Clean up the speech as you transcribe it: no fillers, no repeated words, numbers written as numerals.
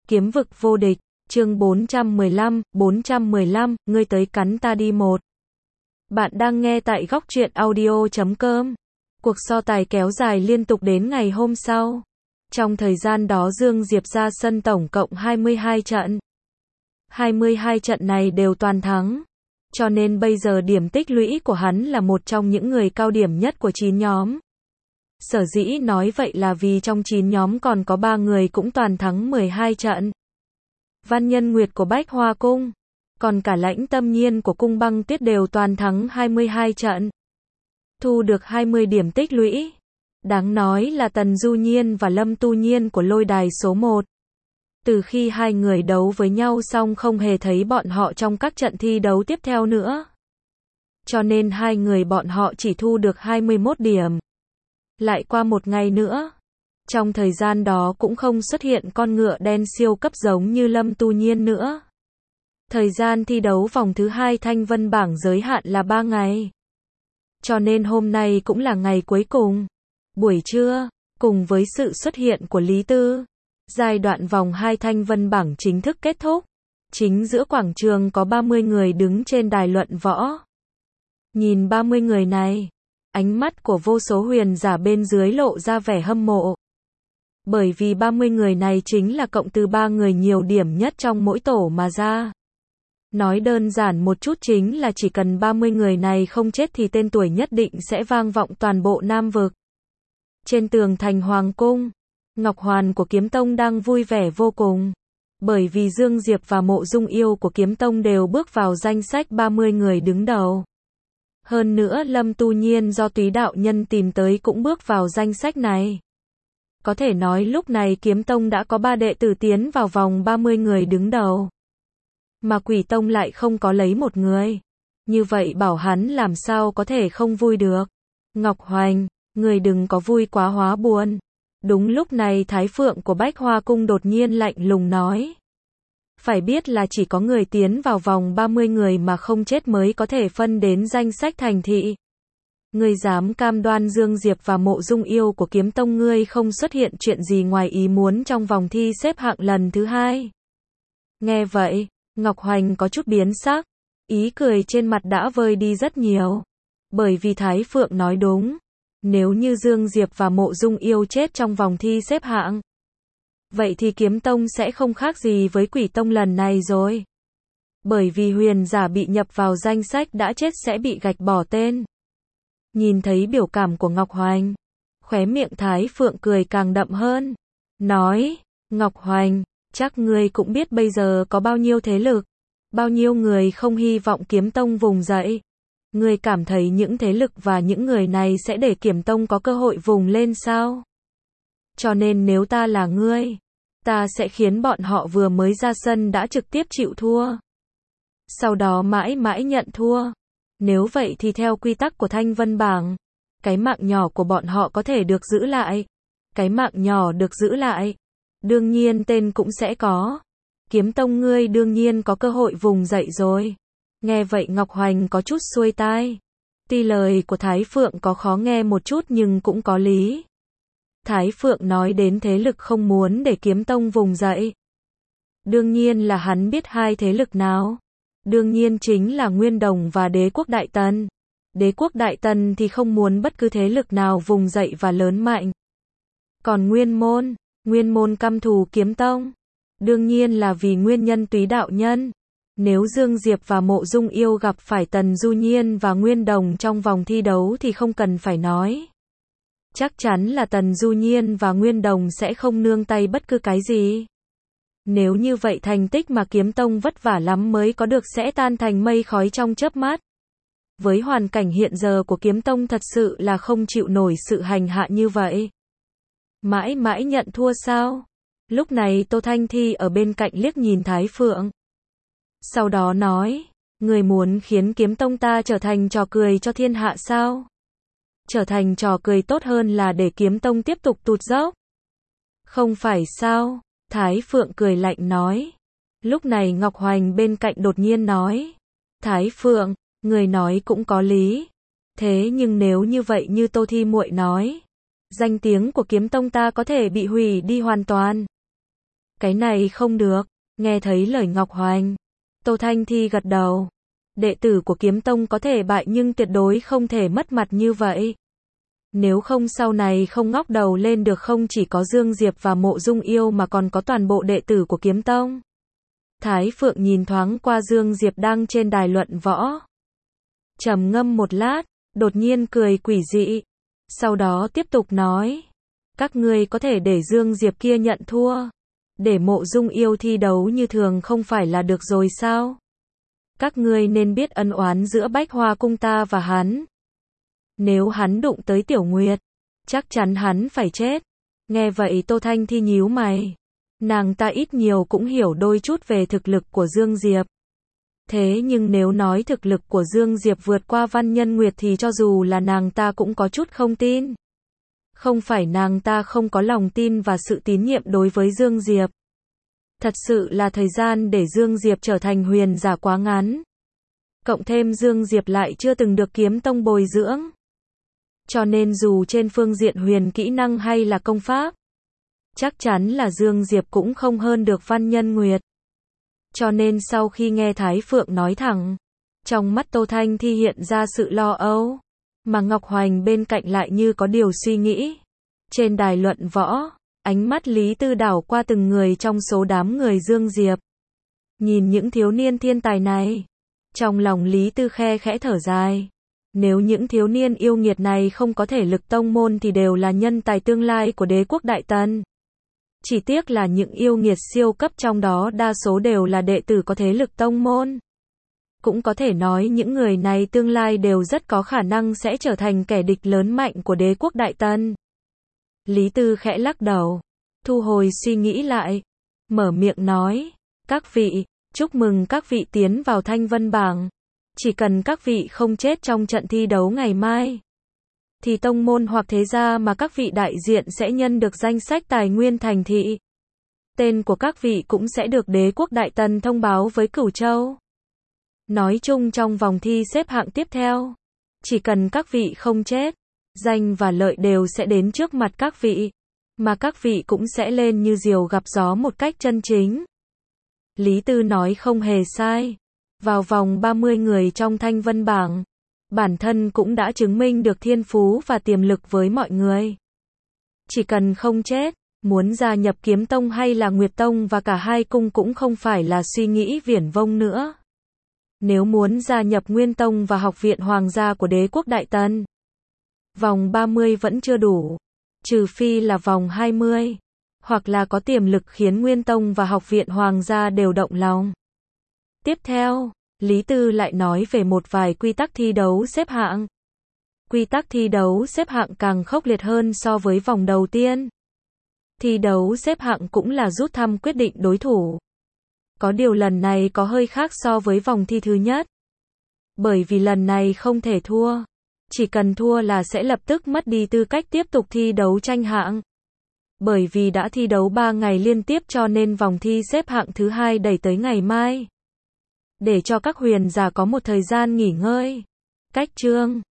Kiếm vực vô địch, chương 415, ngươi tới cắn ta đi một. Bạn đang nghe tại góc truyện audio.com. Cuộc so tài kéo dài liên tục đến ngày hôm sau. Trong thời gian đó Dương Diệp ra sân tổng cộng 22 trận. 22 trận này đều toàn thắng. Cho nên bây giờ điểm tích lũy của hắn là một trong những người cao điểm nhất của 9 nhóm. Sở dĩ nói vậy là vì trong 9 nhóm còn có 3 người cũng toàn thắng 12 trận. Văn Nhân Nguyệt của Bách Hoa Cung, còn cả Lãnh Tâm Nhiên của Cung Băng Tuyết đều toàn thắng 22 trận. Thu được 20 điểm tích lũy. Đáng nói là Tần Du Nhiên và Lâm Tu Nhiên của lôi đài số 1. Từ khi hai người đấu với nhau xong không hề thấy bọn họ trong các trận thi đấu tiếp theo nữa. Cho nên hai người bọn họ chỉ thu được 21 điểm. Lại qua một ngày nữa. Trong thời gian đó cũng không xuất hiện con ngựa đen siêu cấp giống như Lâm Tu Nhiên nữa. Thời gian thi đấu vòng thứ 2 Thanh Vân bảng giới hạn là 3 ngày. Cho nên hôm nay cũng là ngày cuối cùng. Buổi trưa, cùng với sự xuất hiện của Lý Tư, giai đoạn vòng 2 Thanh Vân bảng chính thức kết thúc. Chính giữa quảng trường có 30 người đứng trên đài luận võ. Nhìn 30 người này, ánh mắt của vô số huyền giả bên dưới lộ ra vẻ hâm mộ. Bởi vì 30 người này chính là cộng từ 3 người nhiều điểm nhất trong mỗi tổ mà ra. Nói đơn giản một chút chính là chỉ cần 30 người này không chết thì tên tuổi nhất định sẽ vang vọng toàn bộ Nam Vực. Trên tường thành Hoàng Cung, Ngọc Hoàn của Kiếm Tông đang vui vẻ vô cùng. Bởi vì Dương Diệp và Mộ Dung Yêu của Kiếm Tông đều bước vào danh sách 30 người đứng đầu. Hơn nữa Lâm Tu Nhiên do Túy Đạo Nhân tìm tới cũng bước vào danh sách này. Có thể nói lúc này Kiếm Tông đã có 3 đệ tử tiến vào vòng 30 người đứng đầu. Mà Quỷ Tông lại không có lấy một người. Như vậy bảo hắn làm sao có thể không vui được. Ngọc Hoành, người đừng có vui quá hóa buồn. Đúng lúc này Thái Phượng của Bách Hoa Cung đột nhiên lạnh lùng nói. Phải biết là chỉ có người tiến vào vòng 30 người mà không chết mới có thể phân đến danh sách thành thị. Ngươi dám cam đoan Dương Diệp và Mộ Dung Yêu của Kiếm Tông ngươi không xuất hiện chuyện gì ngoài ý muốn trong vòng thi xếp hạng lần thứ 2. Nghe vậy, Ngọc Hoành có chút biến sắc, ý cười trên mặt đã vơi đi rất nhiều. Bởi vì Thái Phượng nói đúng, nếu như Dương Diệp và Mộ Dung Yêu chết trong vòng thi xếp hạng, vậy thì Kiếm Tông sẽ không khác gì với Quỷ Tông lần này rồi. Bởi vì huyền giả bị nhập vào danh sách đã chết sẽ bị gạch bỏ tên. Nhìn thấy biểu cảm của Ngọc Hoành, khóe miệng Thái Phượng cười càng đậm hơn. Nói, Ngọc Hoành, chắc ngươi cũng biết bây giờ có bao nhiêu thế lực, bao nhiêu người không hy vọng Kiếm Tông vùng dậy. Ngươi cảm thấy những thế lực và những người này sẽ để Kiếm Tông có cơ hội vùng lên sao? Cho nên nếu ta là ngươi, ta sẽ khiến bọn họ vừa mới ra sân đã trực tiếp chịu thua. Sau đó mãi mãi nhận thua. Nếu vậy thì theo quy tắc của Thanh Vân bảng, cái mạng nhỏ của bọn họ có thể được giữ lại. Cái mạng nhỏ được giữ lại, đương nhiên tên cũng sẽ có. Kiếm Tông ngươi đương nhiên có cơ hội vùng dậy rồi. Nghe vậy Ngọc Hoành có chút xuôi tai. Tuy lời của Thái Phượng có khó nghe một chút nhưng cũng có lý. Thái Phượng nói đến thế lực không muốn để Kiếm Tông vùng dậy. Đương nhiên là hắn biết hai thế lực nào. Đương nhiên chính là Nguyên Đồng và Đế quốc Đại Tần. Đế quốc Đại Tần thì không muốn bất cứ thế lực nào vùng dậy và lớn mạnh. Còn Nguyên môn căm thù Kiếm Tông. Đương nhiên là vì nguyên nhân Túy Đạo Nhân. Nếu Dương Diệp và Mộ Dung Yêu gặp phải Tần Du Nhiên và Nguyên Đồng trong vòng thi đấu thì không cần phải nói. Chắc chắn là Tần Du Nhiên và Nguyên Đồng sẽ không nương tay bất cứ cái gì. Nếu như vậy thành tích mà Kiếm Tông vất vả lắm mới có được sẽ tan thành mây khói trong chớp mắt. Với hoàn cảnh hiện giờ của Kiếm Tông thật sự là không chịu nổi sự hành hạ như vậy. Mãi mãi nhận thua sao? Lúc này Tô Thanh Thi ở bên cạnh liếc nhìn Thái Phượng. Sau đó nói, người muốn khiến Kiếm Tông ta trở thành trò cười cho thiên hạ sao? Trở thành trò cười tốt hơn là để Kiếm Tông tiếp tục tụt dốc. Không phải sao? Thái Phượng cười lạnh nói. Lúc này Ngọc Hoành bên cạnh đột nhiên nói. Thái Phượng, người nói cũng có lý. Thế nhưng nếu như vậy như Tô Thi muội nói, danh tiếng của Kiếm Tông ta có thể bị hủy đi hoàn toàn. Cái này không được. Nghe thấy lời Ngọc Hoành, Tô Thanh Thi gật đầu. Đệ tử của Kiếm Tông có thể bại nhưng tuyệt đối không thể mất mặt như vậy. Nếu không sau này không ngóc đầu lên được, không chỉ có Dương Diệp và Mộ Dung Yêu mà còn có toàn bộ đệ tử của Kiếm Tông. Thái Phượng nhìn thoáng qua Dương Diệp đang trên đài luận võ. Trầm ngâm một lát, đột nhiên cười quỷ dị. Sau đó tiếp tục nói. Các ngươi có thể để Dương Diệp kia nhận thua. Để Mộ Dung Yêu thi đấu như thường không phải là được rồi sao? Các ngươi nên biết ân oán giữa Bách Hoa Cung ta và hắn. Nếu hắn đụng tới Tiểu Nguyệt, chắc chắn hắn phải chết. Nghe vậy Tô Thanh Thi nhíu mày. Nàng ta ít nhiều cũng hiểu đôi chút về thực lực của Dương Diệp. Thế nhưng nếu nói thực lực của Dương Diệp vượt qua Văn Nhân Nguyệt thì cho dù là nàng ta cũng có chút không tin. Không phải nàng ta không có lòng tin và sự tín nhiệm đối với Dương Diệp. Thật sự là thời gian để Dương Diệp trở thành huyền giả quá ngắn. Cộng thêm Dương Diệp lại chưa từng được Kiếm Tông bồi dưỡng. Cho nên dù trên phương diện huyền kỹ năng hay là công pháp, chắc chắn là Dương Diệp cũng không hơn được Văn Nhân Nguyệt. Cho nên sau khi nghe Thái Phượng nói thẳng, trong mắt Tô Thanh Thi hiện ra sự lo âu, mà Ngọc Hoành bên cạnh lại như có điều suy nghĩ. Trên đài luận võ, ánh mắt Lý Tư đảo qua từng người trong số đám người Dương Diệp. Nhìn những thiếu niên thiên tài này, trong lòng Lý Tư khe khẽ thở dài. Nếu những thiếu niên yêu nghiệt này không có thể lực tông môn thì đều là nhân tài tương lai của đế quốc Đại Tần. Chỉ tiếc là những yêu nghiệt siêu cấp trong đó đa số đều là đệ tử có thế lực tông môn. Cũng có thể nói những người này tương lai đều rất có khả năng sẽ trở thành kẻ địch lớn mạnh của đế quốc Đại Tần. Lý Tư khẽ lắc đầu, thu hồi suy nghĩ lại, mở miệng nói, các vị, chúc mừng các vị tiến vào Thanh Vân Bảng. Chỉ cần các vị không chết trong trận thi đấu ngày mai, thì tông môn hoặc thế gia mà các vị đại diện sẽ nhân được danh sách tài nguyên thành thị. Tên của các vị cũng sẽ được đế quốc Đại Tần thông báo với Cửu Châu. Nói chung trong vòng thi xếp hạng tiếp theo, chỉ cần các vị không chết, danh và lợi đều sẽ đến trước mặt các vị, mà các vị cũng sẽ lên như diều gặp gió một cách chân chính. Lý Tư nói không hề sai. Vào vòng 30 người trong Thanh Vân Bảng, bản thân cũng đã chứng minh được thiên phú và tiềm lực với mọi người. Chỉ cần không chết, muốn gia nhập Kiếm Tông hay là Nguyệt Tông và cả hai cung cũng không phải là suy nghĩ viển vông nữa. Nếu muốn gia nhập Nguyên Tông và Học viện Hoàng gia của đế quốc Đại Tần, vòng 30 vẫn chưa đủ, trừ phi là vòng 20, hoặc là có tiềm lực khiến Nguyên Tông và Học viện Hoàng gia đều động lòng. Tiếp theo, Lý Tư lại nói về một vài quy tắc thi đấu xếp hạng. Quy tắc thi đấu xếp hạng càng khốc liệt hơn so với vòng đầu tiên. Thi đấu xếp hạng cũng là rút thăm quyết định đối thủ. Có điều lần này có hơi khác so với vòng thi thứ nhất. Bởi vì lần này không thể thua. Chỉ cần thua là sẽ lập tức mất đi tư cách tiếp tục thi đấu tranh hạng. Bởi vì đã thi đấu 3 ngày liên tiếp cho nên vòng thi xếp hạng thứ hai đẩy tới ngày mai. Để cho các huyền giả có một thời gian nghỉ ngơi. Cách chương